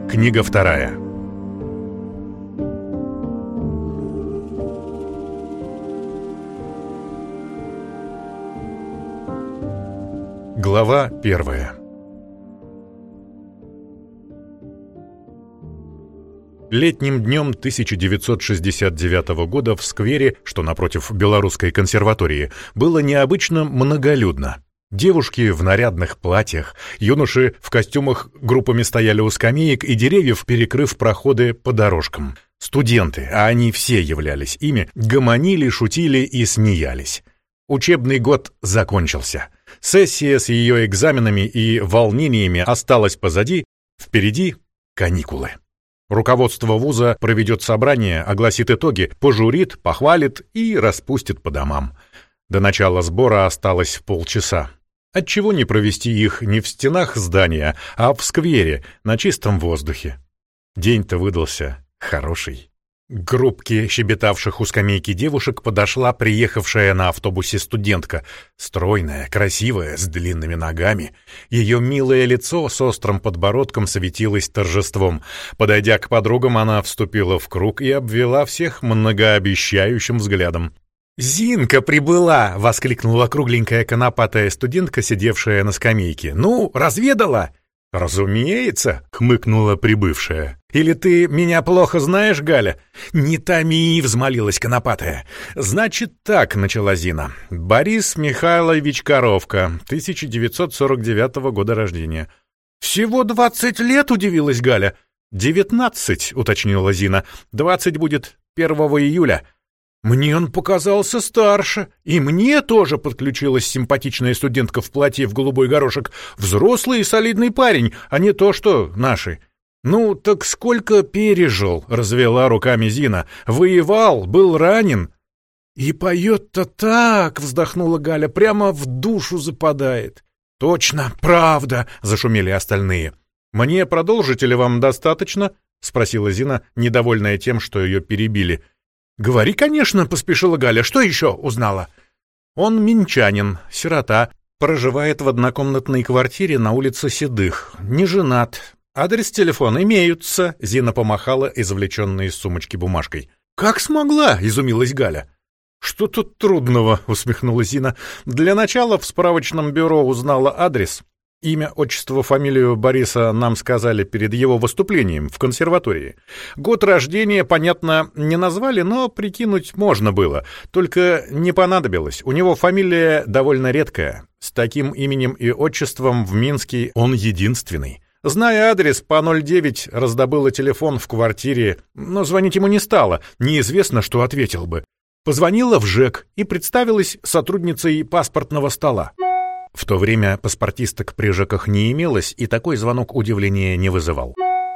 Книга вторая. Глава первая. Летним днем 1969 года в сквере, что напротив Белорусской консерватории, было необычно многолюдно. Девушки в нарядных платьях, юноши в костюмах группами стояли у скамеек и деревьев, перекрыв проходы по дорожкам. Студенты, а они все являлись ими, гомонили, шутили и смеялись. Учебный год закончился. Сессия с ее экзаменами и волнениями осталась позади, впереди каникулы. Руководство вуза проведет собрание, огласит итоги, пожурит, похвалит и распустит по домам. До начала сбора осталось полчаса. Отчего не провести их не в стенах здания, а в сквере, на чистом воздухе? День-то выдался хороший. К группке щебетавших у скамейки девушек подошла приехавшая на автобусе студентка, стройная, красивая, с длинными ногами. Ее милое лицо с острым подбородком светилось торжеством. Подойдя к подругам, она вступила в круг и обвела всех многообещающим взглядом. «Зинка прибыла!» — воскликнула кругленькая конопатая студентка, сидевшая на скамейке. «Ну, разведала?» «Разумеется!» — хмыкнула прибывшая. «Или ты меня плохо знаешь, Галя?» «Не томи!» — взмолилась конопатая. «Значит так», — начала Зина. «Борис Михайлович Коровка, 1949 года рождения». «Всего 20 лет?» — удивилась Галя. 19, — уточнила Зина. 20 будет 1 июля. «Мне он показался старше. И мне тоже», — подключилась симпатичная студентка в платье в голубой горошек. «Взрослый и солидный парень, а не то, что наши». «Ну, так сколько пережил?» — развела руками Зина. «Воевал, был ранен». «И поет-то так!» — вздохнула Галя. «Прямо в душу западает». «Точно, правда!» — зашумели остальные. «Мне продолжить или вам достаточно?» — спросила Зина, недовольная тем, что ее перебили. «Говори, конечно», — поспешила Галя. «Что еще узнала?» «Он минчанин, сирота, проживает в однокомнатной квартире на улице Седых, не женат. Адрес телефона имеются», — Зина помахала извлеченной из сумочки бумажкой. «Как смогла?» — изумилась Галя. «Что тут трудного?» — усмехнулась Зина. «Для начала в справочном бюро узнала адрес. Имя, отчество, фамилию Бориса нам сказали перед его выступлением в консерватории. Год рождения, понятно, не назвали, но прикинуть можно было. Только не понадобилось. У него фамилия довольно редкая. С таким именем и отчеством в Минске он единственный. Зная адрес, по 09 раздобыла телефон в квартире, но звонить ему не стала. Неизвестно, что ответил бы. Позвонила в ЖЭК и представилась сотрудницей паспортного стола. В то время паспортисток при ЖЭКах не имелось, и такой звонок удивления не вызывал.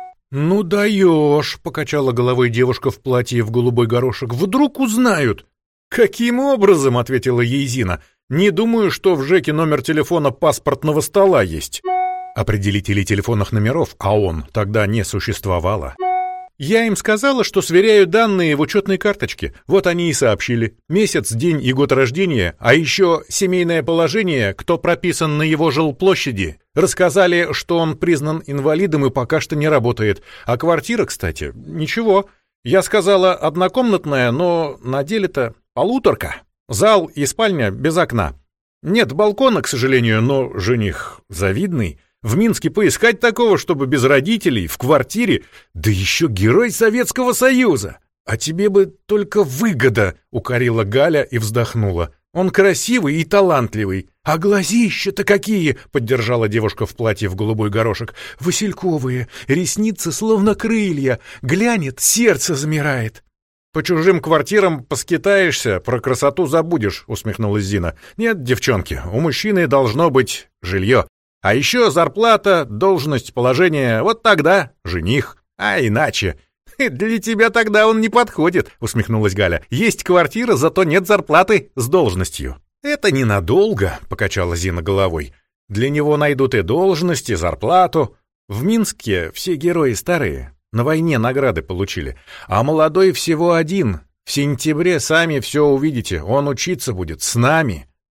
«Ну даешь!» — покачала головой девушка в платье в голубой горошек. «Вдруг узнают!» «Каким образом?» — ответила ей Зина. «Не думаю, что в ЖЭКе номер телефона паспортного стола есть». Определителей телефонных номеров, а он тогда не существовало. Я им сказала, что сверяю данные в учетной карточке. Вот они и сообщили. Месяц, день и год рождения, а еще семейное положение, кто прописан на его жилплощади. Рассказали, что он признан инвалидом и пока что не работает. А квартира, кстати, ничего. Я сказала однокомнатная, но на деле-то полуторка. Зал и спальня без окна. Нет балкона, к сожалению, но жених завидный. В Минске поискать такого, чтобы без родителей, в квартире, да еще герой Советского Союза. А тебе бы только выгода, укорила Галя и вздохнула. Он красивый и талантливый. А глазища-то какие, поддержала девушка в платье в голубой горошек. Васильковые, ресницы словно крылья. Глянет, сердце замирает. По чужим квартирам поскитаешься, про красоту забудешь, усмехнулась Зина. Нет, девчонки, у мужчины должно быть жилье. А еще зарплата, должность, положение, вот тогда жених, а иначе. «Для тебя тогда он не подходит», — усмехнулась Галя. «Есть квартира, зато нет зарплаты с должностью». «Это ненадолго», — покачала Зина головой. «Для него найдут и должность, и зарплату. В Минске все герои старые, на войне награды получили, а молодой всего один. В сентябре сами все увидите, он учиться будет с нами».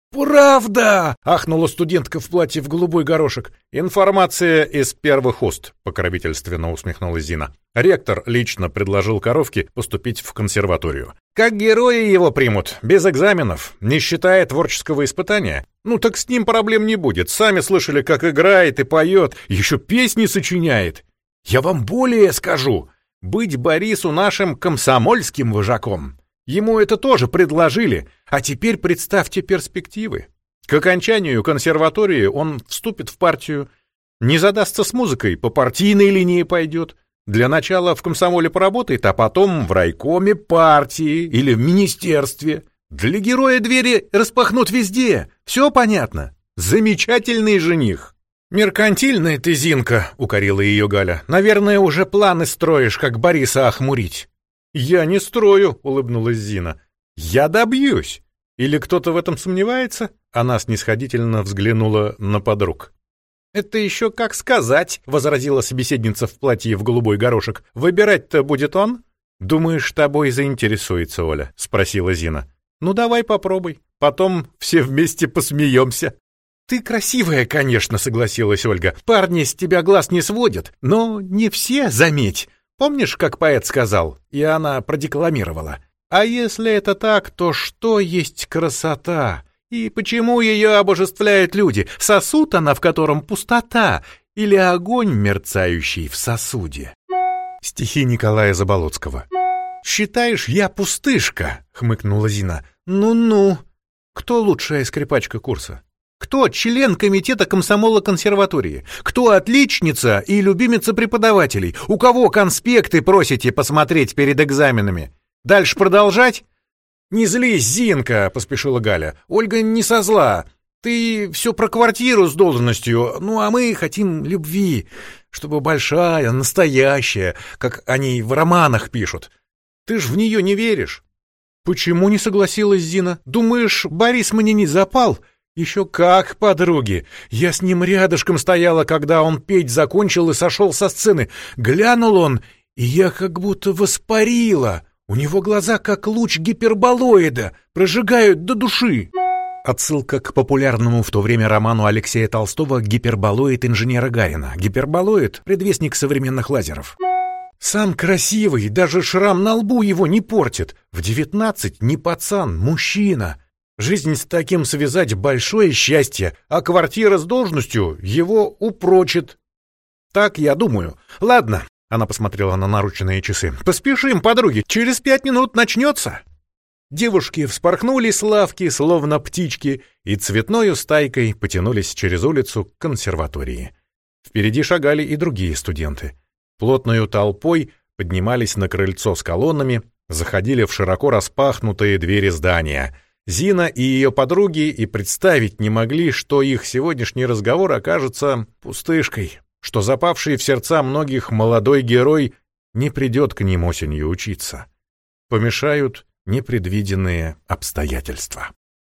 «Правда!» — ахнула студентка в платье в голубой горошек. «Информация из первых уст», — покровительственно усмехнулась Зина. Ректор лично предложил коровке поступить в консерваторию. «Как герои его примут, без экзаменов, не считая творческого испытания. Ну так с ним проблем не будет. Сами слышали, как играет и поет, еще песни сочиняет. Я вам более скажу. Быть Борису нашим комсомольским вожаком. Ему это тоже предложили, а теперь представьте перспективы. К окончанию консерватории он вступит в партию, не задастся с музыкой, по партийной линии пойдет. Для начала в комсомоле поработает, а потом в райкоме партии или в министерстве. Для героя двери распахнут везде, все понятно. Замечательный жених». «Меркантильная ты, Зинка», — укорила ее Галя. «Наверное, уже планы строишь, как Бориса охмурить». «Я не строю», — улыбнулась Зина. «Я добьюсь. Или кто-то в этом сомневается?» Она снисходительно взглянула на подруг. «Это еще как сказать», — возразила собеседница в платье в голубой горошек. «Выбирать-то будет он?» «Думаешь, тобой заинтересуется Оля?» — спросила Зина. «Ну, давай попробуй. Потом все вместе посмеемся». «Ты красивая, конечно», — согласилась Ольга. «Парни с тебя глаз не сводят, но не все, заметь. Помнишь, как поэт сказал?» И она продекламировала. «А если это так, то что есть красота? И почему ее обожествляют люди? Сосуд она, в котором пустота, или огонь, мерцающий в сосуде?» Стихи Николая Заболоцкого. «Считаешь, я пустышка?» — хмыкнула Зина. «Ну-ну. Кто лучшая скрипачка курса? Кто член комитета комсомола консерватории? Кто отличница и любимица преподавателей? У кого конспекты просите посмотреть перед экзаменами? Дальше продолжать?» «Не злись, Зинка», — поспешила Галя. «Ольга не со зла. Ты все про квартиру с должностью, ну а мы хотим любви, чтобы большая, настоящая, как они в романах пишут. Ты ж в нее не веришь». «Почему не согласилась Зина? Думаешь, Борис мне не запал?» «Еще как, подруги! Я с ним рядышком стояла, когда он петь закончил и сошел со сцены. Глянул он, и я как будто воспарила. У него глаза, как луч гиперболоида, прожигают до души». Отсылка к популярному в то время роману Алексея Толстого «Гиперболоид инженера Гарина». Гиперболоид — предвестник современных лазеров. Сам красивый, даже шрам на лбу его не портит. В 19 не пацан, мужчина. Жизнь с таким связать — большое счастье, а квартира с должностью его упрочит. Так я думаю. Ладно, она посмотрела на наручные часы. Поспешим, подруги, через 5 минут начнется. Девушки вспорхнули с лавки, словно птички, и цветною стайкой потянулись через улицу к консерватории. Впереди шагали и другие студенты. Плотною толпой поднимались на крыльцо с колоннами, заходили в широко распахнутые двери здания. Зина и ее подруги и представить не могли, что их сегодняшний разговор окажется пустышкой, что запавший в сердца многих молодой герой не придет к ним осенью учиться. Помешают непредвиденные обстоятельства.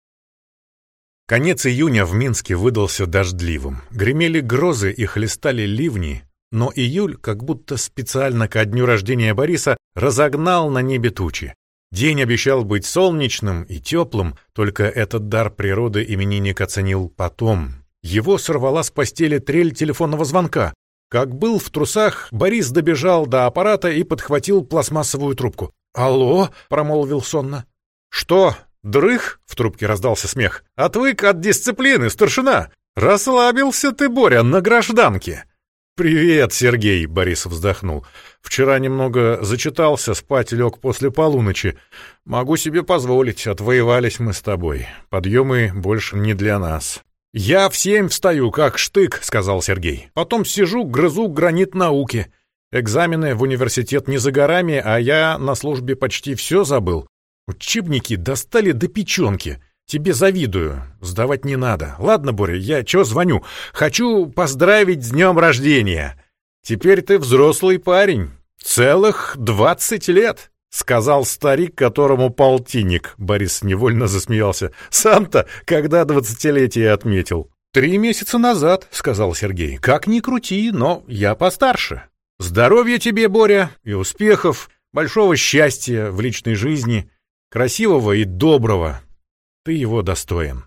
Конец июня в Минске выдался дождливым. Гремели грозы и хлестали ливни, но июль, как будто специально ко дню рождения Бориса, разогнал на небе тучи. День обещал быть солнечным и теплым, только этот дар природы именинник оценил потом. Его сорвала с постели трель телефонного звонка. Как был в трусах, Борис добежал до аппарата и подхватил пластмассовую трубку. «Алло?» — промолвил сонно. «Что, дрых?» — в трубке раздался смех. «Отвык от дисциплины, старшина! Расслабился ты, Боря, на гражданке!» «Привет, Сергей!» — Борис вздохнул. «Вчера немного зачитался, спать лег после полуночи. Могу себе позволить, отвоевались мы с тобой. Подъемы больше не для нас». «Я в 7 встаю, как штык», — сказал Сергей. «Потом сижу, грызу гранит науки. Экзамены в университет не за горами, а я на службе почти все забыл. Учебники достали до печенки. Тебе завидую. Сдавать не надо. Ладно, Боря, я чё звоню? Хочу поздравить с днем рождения. Теперь ты взрослый парень. Целых 20 лет», — сказал старик, которому полтинник. Борис невольно засмеялся. «Сам-то когда 20-летие отметил?» 3 месяца назад», — сказал Сергей. «Как ни крути, но я постарше. Здоровья тебе, Боря, и успехов, большого счастья в личной жизни, красивого и доброго. Ты его достоин».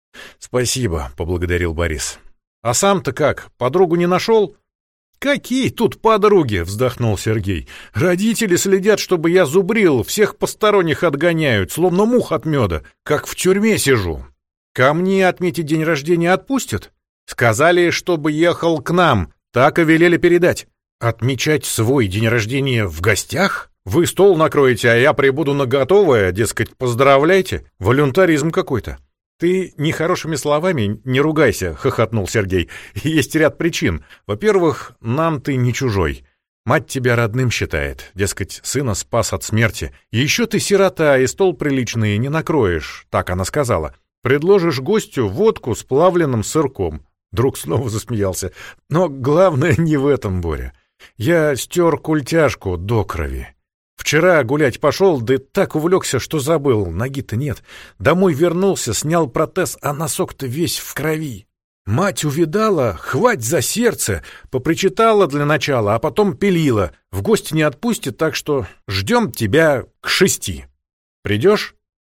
«Спасибо», — поблагодарил Борис. «А сам-то как, подругу не нашел?» «Какие тут подруги?» — вздохнул Сергей. «Родители следят, чтобы я зубрил, всех посторонних отгоняют, словно мух от меда, как в тюрьме сижу. Ко мне отметить день рождения отпустят? Сказали, чтобы ехал к нам, так и велели передать. Отмечать свой день рождения в гостях? Вы стол накроете, а я прибуду на готовое, дескать, поздравляйте. Волюнтаризм какой-то». «Ты нехорошими словами не ругайся», — хохотнул Сергей. «Есть ряд причин. Во-первых, нам ты не чужой. Мать тебя родным считает, дескать, сына спас от смерти. Еще ты сирота, и стол приличный не накроешь», — так она сказала. «Предложишь гостю водку с плавленным сырком». Друг снова засмеялся. «Но главное не в этом, Боря. Я стер культяшку до крови. Вчера гулять пошел, да так увлекся, что забыл, ноги-то нет. Домой вернулся, снял протез, а носок-то весь в крови. Мать увидала, хвать за сердце, попричитала для начала, а потом пилила. В гости не отпустит, так что ждем тебя к 6. Придешь?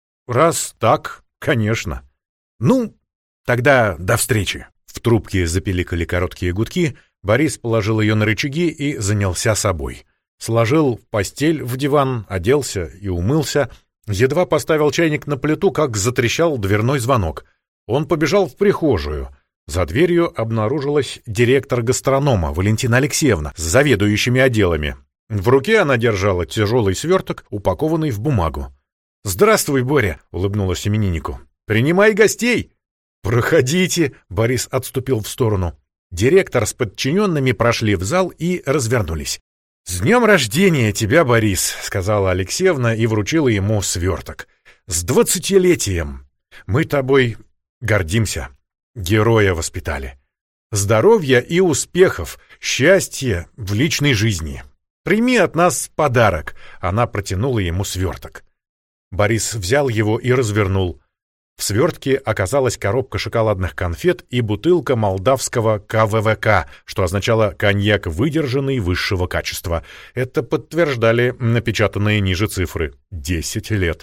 Раз так, конечно. Ну, тогда до встречи». В трубке запиликали короткие гудки, Борис положил ее на рычаги и занялся собой. Сложил постель в диван, оделся и умылся. Едва поставил чайник на плиту, как затрещал дверной звонок. Он побежал в прихожую. За дверью обнаружилась директор гастронома Валентина Алексеевна с заведующими отделами. В руке она держала тяжелый сверток, упакованный в бумагу. «Здравствуй, Боря!» — улыбнулась имениннику. «Принимай гостей!» «Проходите!» — Борис отступил в сторону. Директор с подчиненными прошли в зал и развернулись. «С днем рождения тебя, Борис!» — сказала Алексеевна и вручила ему сверток. «С 20-летием! Мы тобой гордимся. Героя воспитали. Здоровья и успехов, счастья в личной жизни. Прими от нас подарок!» Она протянула ему сверток. Борис взял его и развернул. В свертке оказалась коробка шоколадных конфет и бутылка молдавского КВВК, что означало «коньяк выдержанный высшего качества». Это подтверждали напечатанные ниже цифры. 10 лет.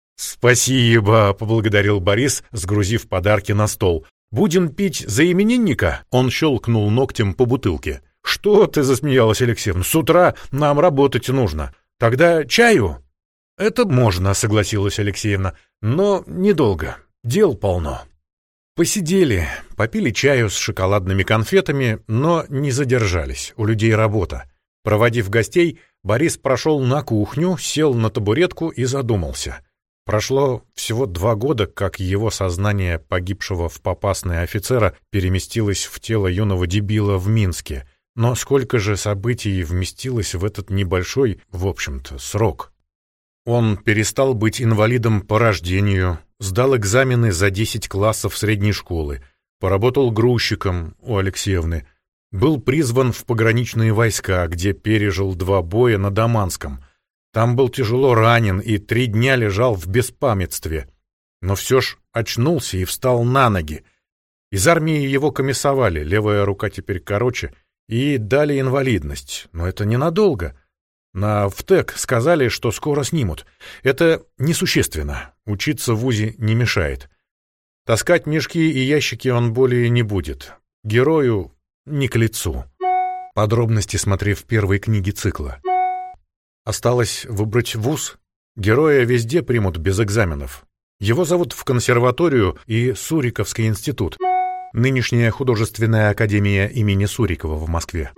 «Спасибо», — поблагодарил Борис, сгрузив подарки на стол. «Будем пить за именинника?» Он щелкнул ногтем по бутылке. «Что ты?» — засмеялась Алексеевна. «С утра нам работать нужно. Тогда чаю?» «Это можно», — согласилась Алексеевна, — «но недолго. Дел полно». Посидели, попили чаю с шоколадными конфетами, но не задержались, у людей работа. Проводив гостей, Борис прошел на кухню, сел на табуретку и задумался. Прошло всего 2 года, как его сознание погибшего в Попасной офицера переместилось в тело юного дебила в Минске. Но сколько же событий вместилось в этот небольшой, в общем-то, срок? Он перестал быть инвалидом по рождению, сдал экзамены за 10 классов средней школы, поработал грузчиком у Алексеевны, был призван в пограничные войска, где пережил 2 боя на Даманском. Там был тяжело ранен и 3 дня лежал в беспамятстве. Но все ж очнулся и встал на ноги. Из армии его комиссовали, левая рука теперь короче, и дали инвалидность, но это ненадолго. На ВТЭК сказали, что скоро снимут. Это несущественно. Учиться в вузе не мешает. Таскать мешки и ящики он более не будет. Герою не к лицу. Подробности смотри в первой книге цикла. Осталось выбрать вуз. Героя везде примут без экзаменов. Его зовут в консерваторию и Суриковский институт. Нынешняя художественная академия имени Сурикова в Москве.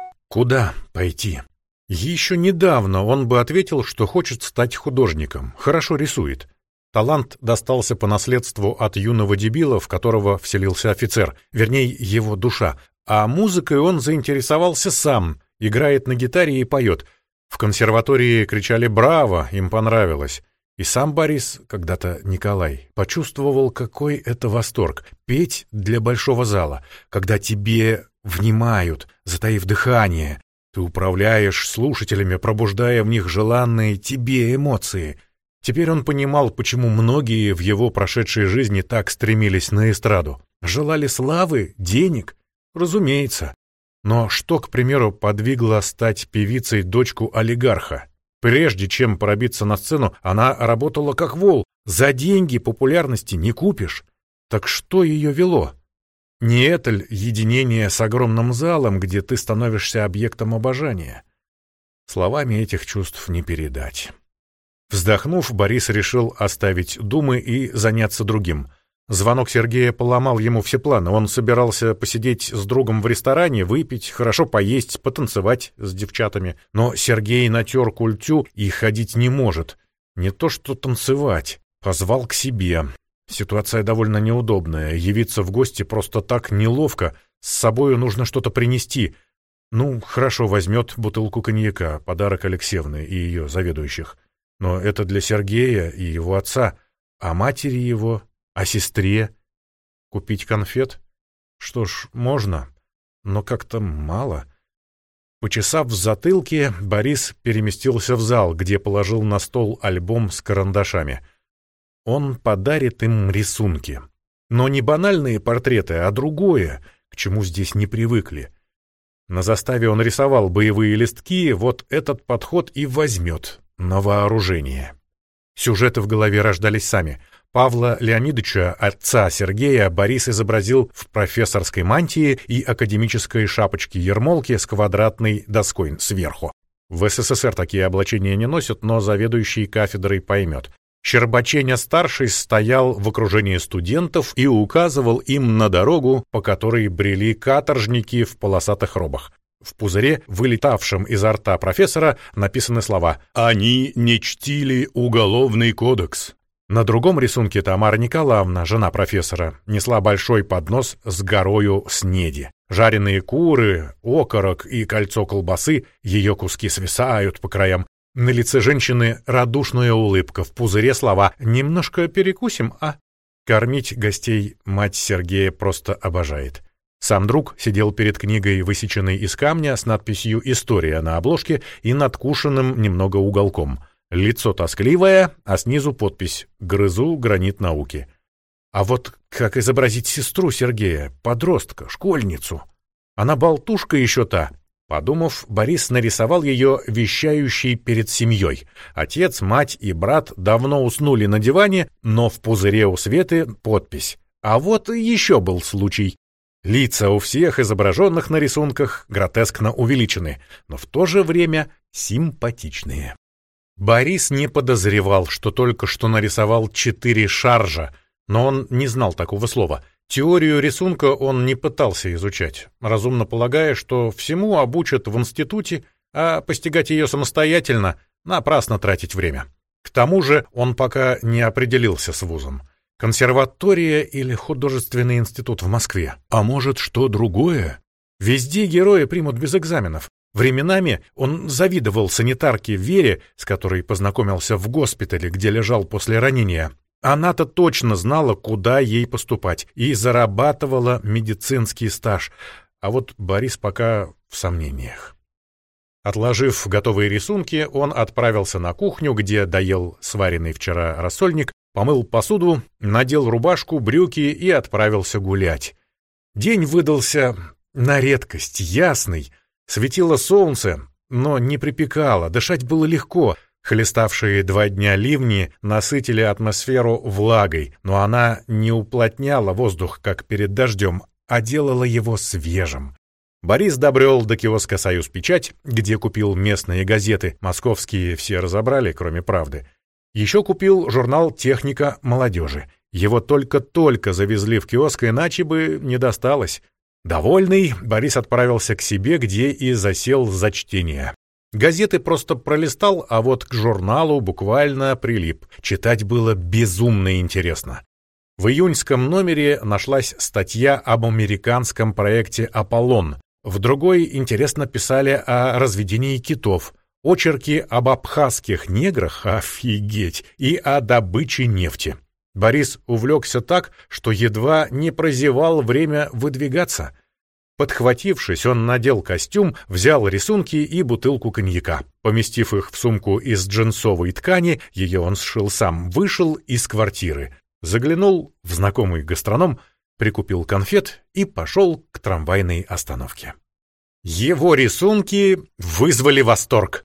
Куда пойти? Еще недавно он бы ответил, что хочет стать художником, хорошо рисует. Талант достался по наследству от юного дебила, в которого вселился офицер, вернее, его душа. А музыкой он заинтересовался сам, играет на гитаре и поет. В консерватории кричали «Браво!», им понравилось. И сам Борис, когда-то Николай, почувствовал, какой это восторг — петь для большого зала, когда тебе внимают, затаив дыхание. Ты управляешь слушателями, пробуждая в них желанные тебе эмоции. Теперь он понимал, почему многие в его прошедшей жизни так стремились на эстраду. Желали славы, денег? Разумеется. Но что, к примеру, подвигло стать певицей дочку олигарха? Прежде чем пробиться на сцену, она работала как вол. За деньги популярности не купишь. Так что ее вело? Не это ли единение с огромным залом, где ты становишься объектом обожания? Словами этих чувств не передать. Вздохнув, Борис решил оставить думы и заняться другим. Звонок Сергея поломал ему все планы. Он собирался посидеть с другом в ресторане, выпить, хорошо поесть, потанцевать с девчатами. Но Сергей натер культю и ходить не может. Не то что танцевать. Позвал к себе. Ситуация довольно неудобная. Явиться в гости просто так неловко. С собою нужно что-то принести. Ну, хорошо, возьмет бутылку коньяка, подарок Алексеевны и ее заведующих. Но это для Сергея и его отца. А матери его, а сестре? Купить конфет? Что ж, можно, но как-то мало. Почесав в затылке, Борис переместился в зал, где положил на стол альбом с карандашами. Он подарит им рисунки. Но не банальные портреты, а другое, к чему здесь не привыкли. На заставе он рисовал боевые листки, вот этот подход и возьмет на вооружение. Сюжеты в голове рождались сами. Павла Леонидовича, отца Сергея, Борис изобразил в профессорской мантии и академической шапочке-ермолке с квадратной доской сверху. В СССР такие облачения не носят, но заведующий кафедрой поймет. Щербаченя-старший стоял в окружении студентов и указывал им на дорогу, по которой брели каторжники в полосатых робах. В пузыре, вылетавшем изо рта профессора, написаны слова «Они не чтили уголовный кодекс». На другом рисунке Тамара Николаевна, жена профессора, несла большой поднос с горою снеди. Жареные куры, окорок и кольцо колбасы, ее куски свисают по краям. На лице женщины радушная улыбка, в пузыре слова «немножко перекусим, а?». Кормить гостей мать Сергея просто обожает. Сам друг сидел перед книгой, высеченной из камня, с надписью «История» на обложке и надкушенным немного уголком. Лицо тоскливое, а снизу подпись «Грызу гранит науки». А вот как изобразить сестру Сергея, подростка, школьницу? Она болтушка еще та. Подумав, Борис нарисовал ее вещающей перед семьей. Отец, мать и брат давно уснули на диване, но в пузыре у Светы подпись. А вот еще был случай. Лица у всех изображенных на рисунках гротескно увеличены, но в то же время симпатичные. Борис не подозревал, что только что нарисовал 4 шаржа, но он не знал такого слова. Теорию рисунка он не пытался изучать, разумно полагая, что всему обучат в институте, а постигать ее самостоятельно — напрасно тратить время. К тому же он пока не определился с вузом. Консерватория или художественный институт в Москве? А может, что другое? Везде герои примут без экзаменов. Временами он завидовал санитарке Вере, с которой познакомился в госпитале, где лежал после ранения. Она-то точно знала, куда ей поступать, и зарабатывала медицинский стаж. А вот Борис пока в сомнениях. Отложив готовые рисунки, он отправился на кухню, где доел сваренный вчера рассольник, помыл посуду, надел рубашку, брюки и отправился гулять. День выдался на редкость ясный. Светило солнце, но не припекало, дышать было легко. Хлеставшие 2 дня ливни насытили атмосферу влагой, но она не уплотняла воздух, как перед дождем, а делала его свежим. Борис добрел до киоска «Союз-Печать», где купил местные газеты, московские все разобрали, кроме «Правды». Еще купил журнал «Техника молодежи». Его только-только завезли в киоск, иначе бы не досталось. Довольный, Борис отправился к себе, где и засел за чтение. Газеты просто пролистал, а вот к журналу буквально прилип. Читать было безумно интересно. В июньском номере нашлась статья об американском проекте «Аполлон». В другой интересно писали о разведении китов, очерки об абхазских неграх, офигеть, и о добыче нефти. Борис увлекся так, что едва не прозевал время выдвигаться. Подхватившись, он надел костюм, взял рисунки и бутылку коньяка. Поместив их в сумку из джинсовой ткани, ее он сшил сам, вышел из квартиры. Заглянул в знакомый гастроном, прикупил конфет и пошел к трамвайной остановке. Его рисунки вызвали восторг.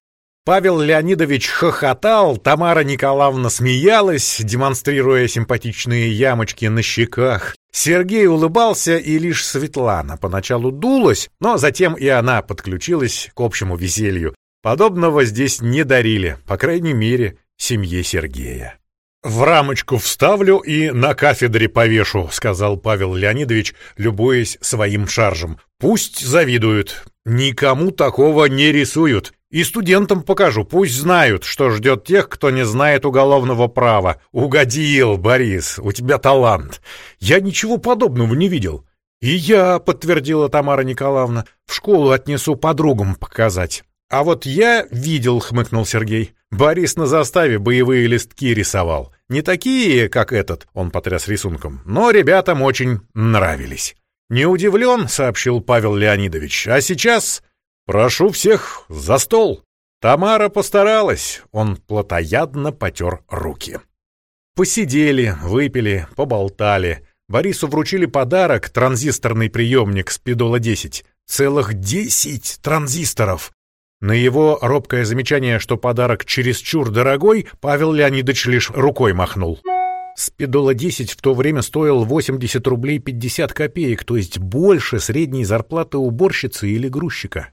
Павел Леонидович хохотал, Тамара Николаевна смеялась, демонстрируя симпатичные ямочки на щеках. Сергей улыбался, и лишь Светлана поначалу дулась, но затем и она подключилась к общему веселью. Подобного здесь не дарили, по крайней мере, семье Сергея. «В рамочку вставлю и на кафедре повешу», — сказал Павел Леонидович, любуясь своим шаржем. «Пусть завидуют. Никому такого не рисуют. И студентам покажу, пусть знают, что ждет тех, кто не знает уголовного права. Угодил, Борис, у тебя талант. Я ничего подобного не видел». «И я», — подтвердила Тамара Николаевна, — «в школу отнесу подругам показать». «А вот я видел», — хмыкнул Сергей. «Борис на заставе боевые листки рисовал. Не такие, как этот», — он потряс рисунком, — «но ребятам очень нравились». «Не удивлен», — сообщил Павел Леонидович. «А сейчас прошу всех за стол». Тамара постаралась, он плотоядно потер руки. Посидели, выпили, поболтали. Борису вручили подарок — транзисторный приемник Спидола-10. Целых 10 транзисторов. На его робкое замечание, что подарок чересчур дорогой, Павел Леонидович лишь рукой махнул. Спидола-10 в то время стоил 80 рублей 50 копеек, то есть больше средней зарплаты уборщицы или грузчика.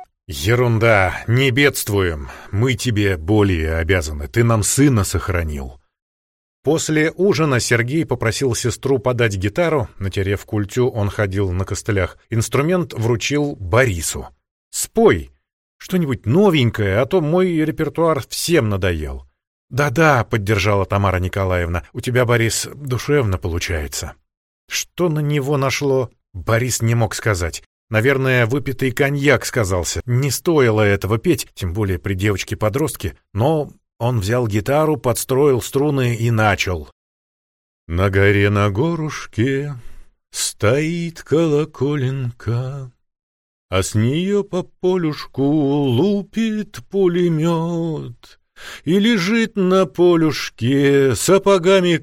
«Ерунда, не бедствуем. Мы тебе более обязаны. Ты нам сына сохранил». После ужина Сергей попросил сестру подать гитару. Натерев культю, он ходил на костылях. Инструмент вручил Борису. «Спой что-нибудь новенькое, а то мой репертуар всем надоел». «Да-да», — поддержала Тамара Николаевна, — «у тебя, Борис, душевно получается». Что на него нашло, Борис не мог сказать. Наверное, выпитый коньяк сказался. Не стоило этого петь, тем более при девочке-подростке, но он взял гитару, подстроил струны и начал. «На горе на горушке стоит колоколенка, а с нее по полюшку лупит пулемет, и лежит на полюшке сапогами к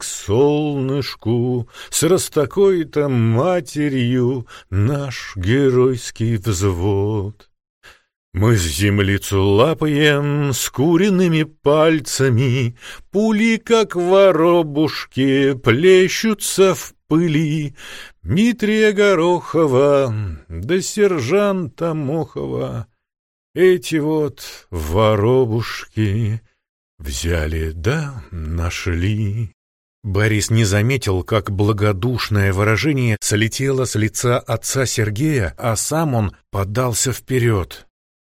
солнышку с растакой-то матерью наш геройский взвод. Мы с землицу лапаем с куриными пальцами, пули, как воробушки, плещутся в пыли. Дмитрия Горохова да сержанта Мохова эти вот воробушки взяли да нашли». Борис не заметил, как благодушное выражение слетело с лица отца Сергея, а сам он подался вперед.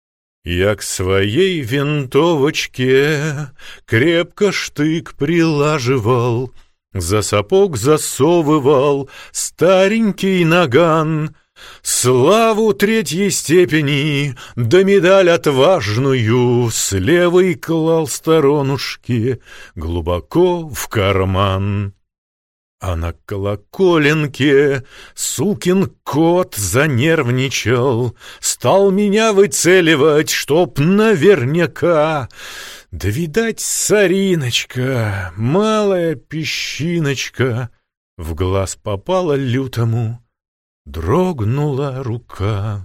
«Я к своей винтовочке крепко штык прилаживал, за сапог засовывал старенький наган, славу третьей степени, да медаль отважную с левой клал сторонушки глубоко в карман. А на колоколенке сукин кот занервничал, стал меня выцеливать, чтоб наверняка. Да, видать, сориночка, малая песчиночка, в глаз попала лютому, дрогнула рука.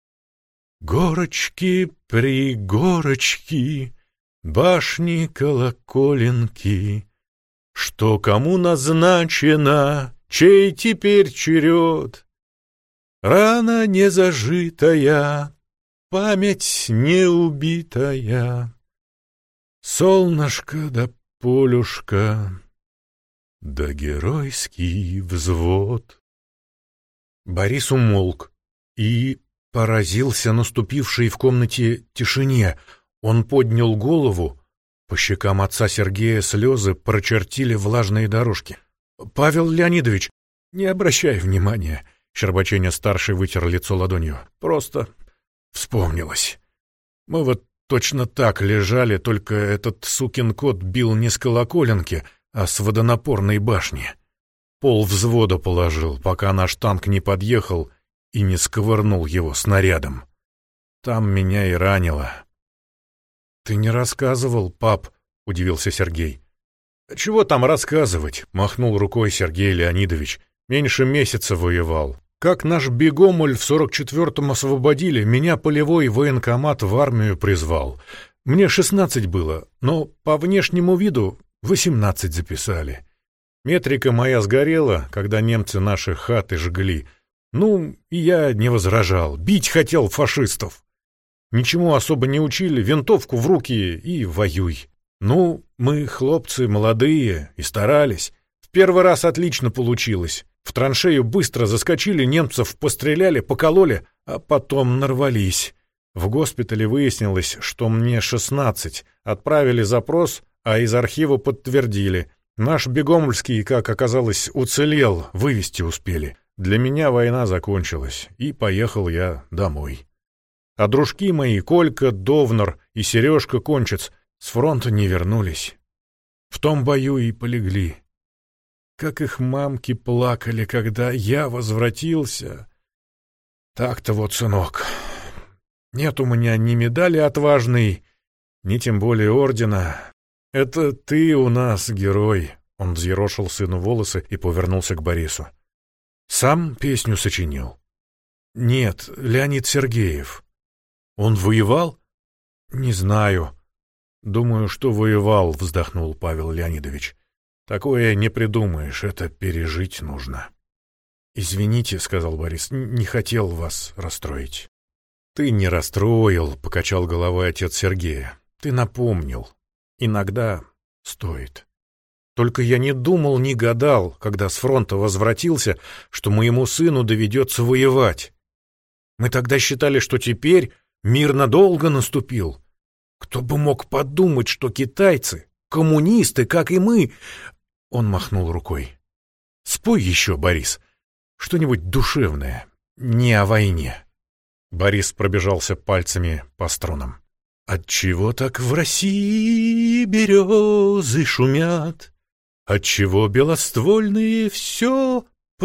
Горочки-пригорочки, башни колоколенки, что кому назначено, чей теперь черед? Рана не зажитая, память не убитая, солнышко да полюшка, да геройский взвод. Борис умолк и поразился наступившей в комнате тишине. Он поднял голову. По щекам отца Сергея слезы прочертили влажные дорожки. «Павел Леонидович, не обращай внимания», — Щербаченя-старший вытер лицо ладонью. «Просто вспомнилось. Мы вот точно так лежали, только этот сукин кот бил не с колоколенки, а с водонапорной башни. Пол взвода положил, пока наш танк не подъехал и не сковырнул его снарядом. Там меня и ранило». «Ты не рассказывал, пап», — удивился Сергей. «Чего там рассказывать?» — махнул рукой Сергей Леонидович. «Меньше месяца воевал. Как наш Бегомоль в 44-м освободили, меня полевой военкомат в армию призвал. Мне 16 было, но по внешнему виду 18 записали. Метрика моя сгорела, когда немцы наши хаты жгли. Ну, и я не возражал, бить хотел фашистов. Ничему особо не учили, винтовку в руки и воюй. Ну, мы, хлопцы, молодые, и старались. В первый раз отлично получилось. В траншею быстро заскочили, немцев постреляли, покололи, а потом нарвались. В госпитале выяснилось, что мне 16. Отправили запрос, а из архива подтвердили. Наш Бегомольский, как оказалось, уцелел, вывезти успели. Для меня война закончилась, и поехал я домой. А дружки мои, Колька, Довнар и Сережка Кончец, с фронта не вернулись. В том бою и полегли. Как их мамки плакали, когда я возвратился. Так-то вот, сынок, нет у меня ни медали отважной, ни тем более ордена. Это ты у нас герой. Он взъерошил сыну волосы и повернулся к Борису. Сам песню сочинил? Нет, Леонид Сергеев. Он воевал? Не знаю. Думаю, что воевал, вздохнул Павел Леонидович. Такое не придумаешь, это пережить нужно. Извините, сказал Борис, не хотел вас расстроить. Ты не расстроил, покачал головой отец Сергея. Ты напомнил. Иногда стоит. Только я не думал, не гадал, когда с фронта возвратился, что моему сыну доведется воевать. Мы тогда считали, что теперь мир надолго наступил. Кто бы мог подумать, что китайцы, коммунисты, как и мы... Он махнул рукой. Спой еще, Борис, что-нибудь душевное, не о войне. Борис пробежался пальцами по струнам. Отчего так в России березы шумят? Отчего белоствольные все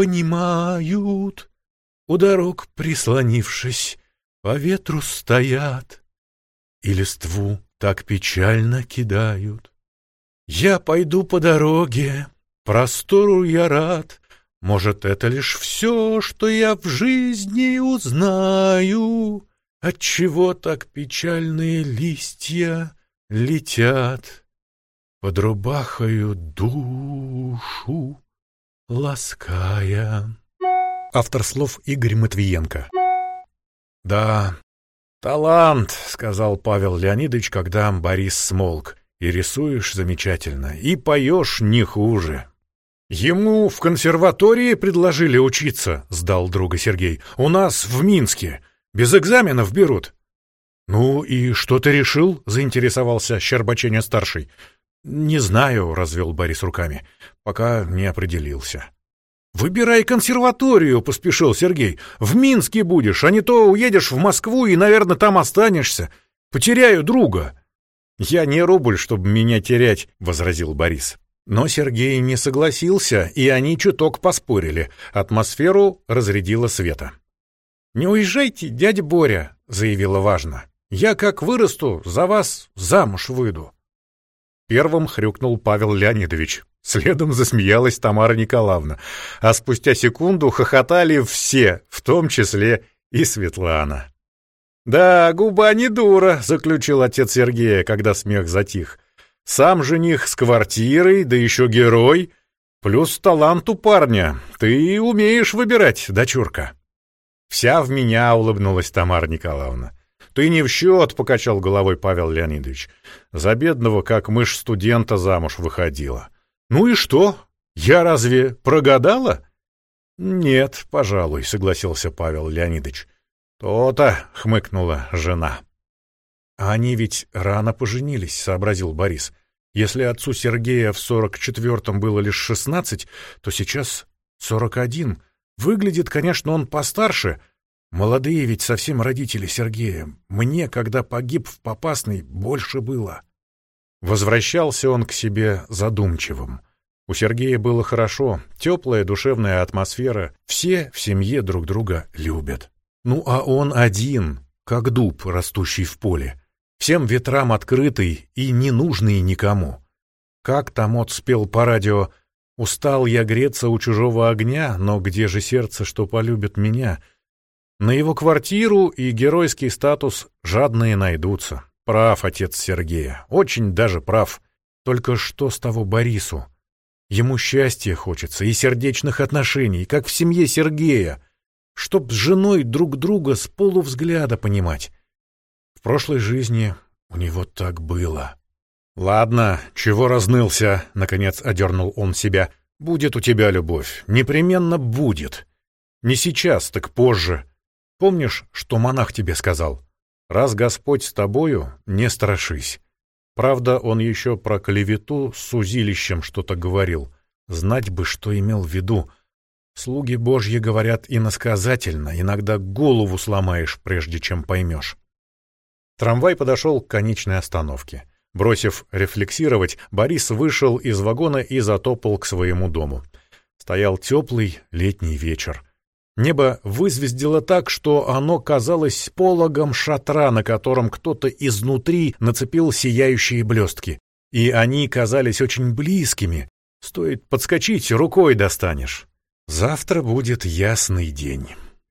понимают? У дорог прислонившись, по ветру стоят и листву так печально кидают. Я пойду по дороге, простору я рад. Может, это лишь все, что я в жизни узнаю. Отчего так печальные листья летят, под рубахою душу лаская. Автор слов Игорь Матвиенко. Да, талант, сказал Павел Леонидович, когда Борис смолк. И рисуешь замечательно, и поешь не хуже. Ему в консерватории предложили учиться, сдал друга Сергей. У нас в Минске. Без экзаменов берут. Ну и что ты решил? Заинтересовался Щербаченя-старший. Не знаю, развел Борис руками. Пока не определился. Выбирай консерваторию, поспешил Сергей. В Минске будешь, а не то уедешь в Москву и, наверное, там останешься. Потеряю друга. Я не рубль, чтобы меня терять, возразил Борис. Но Сергей не согласился, и они чуток поспорили. Атмосферу разрядила Света. «Не уезжайте, дядя Боря», — заявила важно. «Я, как вырасту, за вас замуж выйду». Первым хрюкнул Павел Леонидович. Следом засмеялась Тамара Николаевна. А спустя секунду хохотали все, в том числе и Светлана. «Да, губа не дура», — заключил отец Сергея, когда смех затих. «Сам жених с квартирой, да еще герой. Плюс талант у парня. Ты умеешь выбирать, дочурка». «Вся в меня», — улыбнулась Тамара Николаевна. «Ты не в счет», — покачал головой Павел Леонидович. «За бедного, как мышь студента, замуж выходила». «Ну и что? Я разве прогадала?» «Нет, пожалуй», — согласился Павел Леонидович. «То-то», — хмыкнула жена. «А они ведь рано поженились», — сообразил Борис. «Если отцу Сергея в 44-м было лишь 16, то сейчас 41. Выглядит, конечно, он постарше. Молодые ведь совсем родители Сергея. Мне, когда погиб в Попасной, больше было». Возвращался он к себе задумчивым. У Сергея было хорошо, теплая душевная атмосфера, все в семье друг друга любят. Ну а он один, как дуб, растущий в поле, всем ветрам открытый и не нужный никому. Как там отспел по радио: «Устал я греться у чужого огня, но где же сердце, что полюбит меня?» На его квартиру и геройский статус жадные найдутся. Прав отец Сергея, очень даже прав. Только что с того Борису? Ему счастья хочется и сердечных отношений, как в семье Сергея, чтоб с женой друг друга с полувзгляда понимать. В прошлой жизни у него так было. «Ладно, чего разнылся?» — наконец одернул он себя. «Будет у тебя любовь, непременно будет. Не сейчас, так позже. Помнишь, что монах тебе сказал? Раз Господь с тобою, не страшись». Правда, он еще про клевету с узилищем что-то говорил. Знать бы, что имел в виду. Слуги Божьи говорят иносказательно, иногда голову сломаешь, прежде чем поймешь. Трамвай подошел к конечной остановке. Бросив рефлексировать, Борис вышел из вагона и затопал к своему дому. Стоял теплый летний вечер. Небо вызвездило так, что оно казалось пологом шатра, на котором кто-то изнутри нацепил сияющие блестки. И они казались очень близкими. Стоит подскочить, рукой достанешь. Завтра будет ясный день.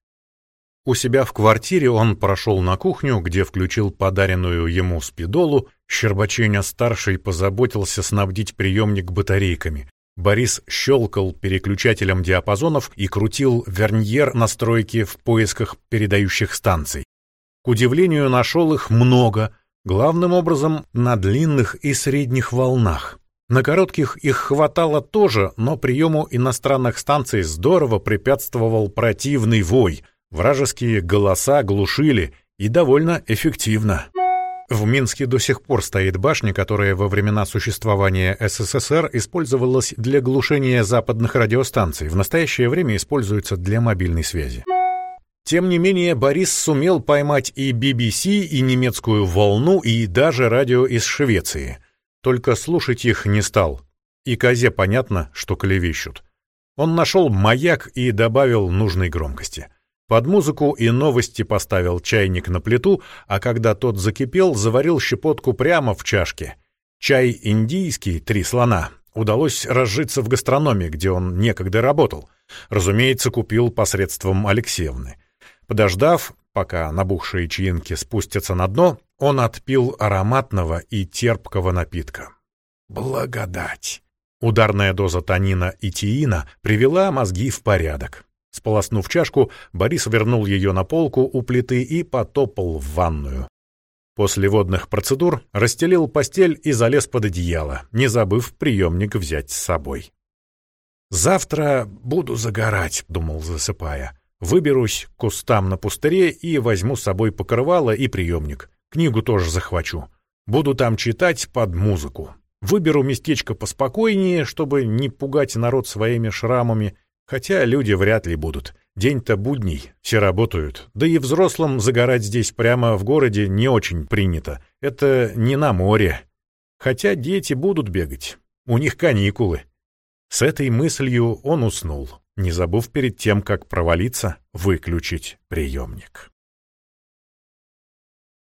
У себя в квартире он прошел на кухню, где включил подаренную ему спидолу. Щербаченя-старший позаботился снабдить приемник батарейками. Борис щелкал переключателем диапазонов и крутил верньер настройки в поисках передающих станций. К удивлению, нашел их много, главным образом на длинных и средних волнах. На коротких их хватало тоже, но приему иностранных станций здорово препятствовал противный вой. Вражеские голоса глушили, и довольно эффективно. В Минске до сих пор стоит башня, которая во времена существования СССР использовалась для глушения западных радиостанций, в настоящее время используется для мобильной связи. Тем не менее, Борис сумел поймать и BBC, и немецкую волну, и даже радио из Швеции. Только слушать их не стал. И козе понятно, что клевещут. Он нашел маяк и добавил нужной громкости. Под музыку и новости поставил чайник на плиту, а когда тот закипел, заварил щепотку прямо в чашке. Чай индийский «Три слона» удалось разжиться в гастрономе, где он некогда работал. Разумеется, купил посредством Алексеевны. Подождав, пока набухшие чаинки спустятся на дно, он отпил ароматного и терпкого напитка. Благодать! Ударная доза танина и теина привела мозги в порядок. Сполоснув чашку, Борис вернул ее на полку у плиты и потопал в ванную. После водных процедур расстелил постель и залез под одеяло, не забыв приемник взять с собой. «Завтра буду загорать», — думал, засыпая. «Выберусь к кустам на пустыре и возьму с собой покрывало и приемник. Книгу тоже захвачу. Буду там читать под музыку. Выберу местечко поспокойнее, чтобы не пугать народ своими шрамами. Хотя люди вряд ли будут. День-то будний, все работают. Да и взрослым загорать здесь прямо в городе не очень принято. Это не на море. Хотя дети будут бегать. У них каникулы». С этой мыслью он уснул, не забыв перед тем, как провалиться, выключить приемник.